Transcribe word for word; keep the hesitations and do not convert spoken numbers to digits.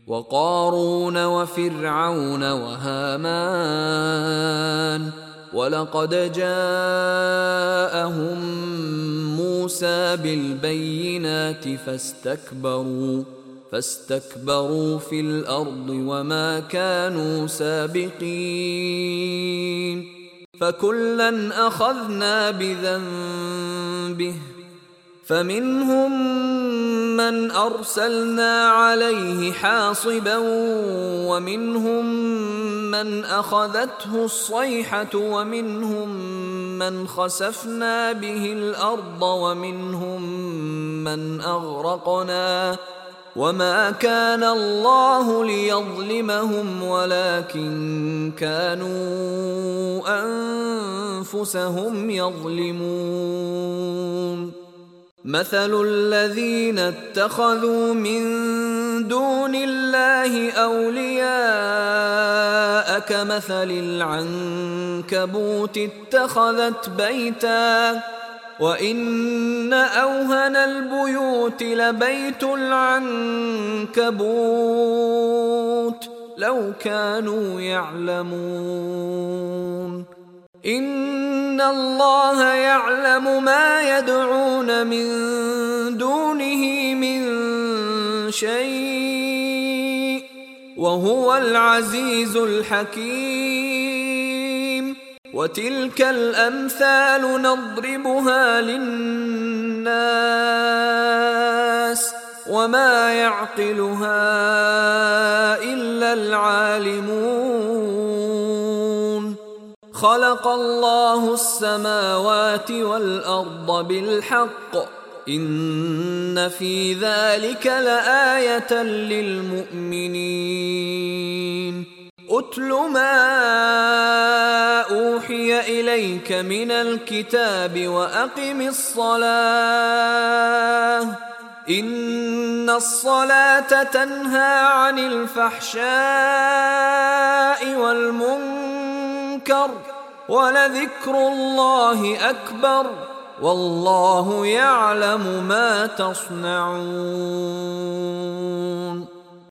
وقارون وفرعون وهامان ولقد جاءهم موسى بالبينات فاستكبروا فاستكبروا في الأرض وما كانوا سابقين فكلا أخذنا بذنبه فمنهم من أرسلنا عليه حاصبا ومنهم من أخذته الصيحة ومنهم من خسفنا به الأرض ومنهم من أغرقنا وما كان الله ليظلمهم ولكن كانوا أنفسهم يظلمون مثل الذين اتخذوا من دون الله أولياء كمثل العنكبوت اتخذت بيتا وإن أوهن البيوت لبيت العنكبوت لو كانوا يعلمون إن الله يعلم ما يدعون من دونه من شيء وهو العزيز الحكيم وتلك الأمثال نضربها للناس وما يعقلها إلا العالمون خلق الله السماوات والأرض بالحق إن في ذلك لآية للمؤمنين أتل ما أوحي إليك من الكتاب وأقم الصلاة إن الصلاة تنهى عن الفحشاء والمنكر ولذكر الله أكبر والله يعلم ما تصنعون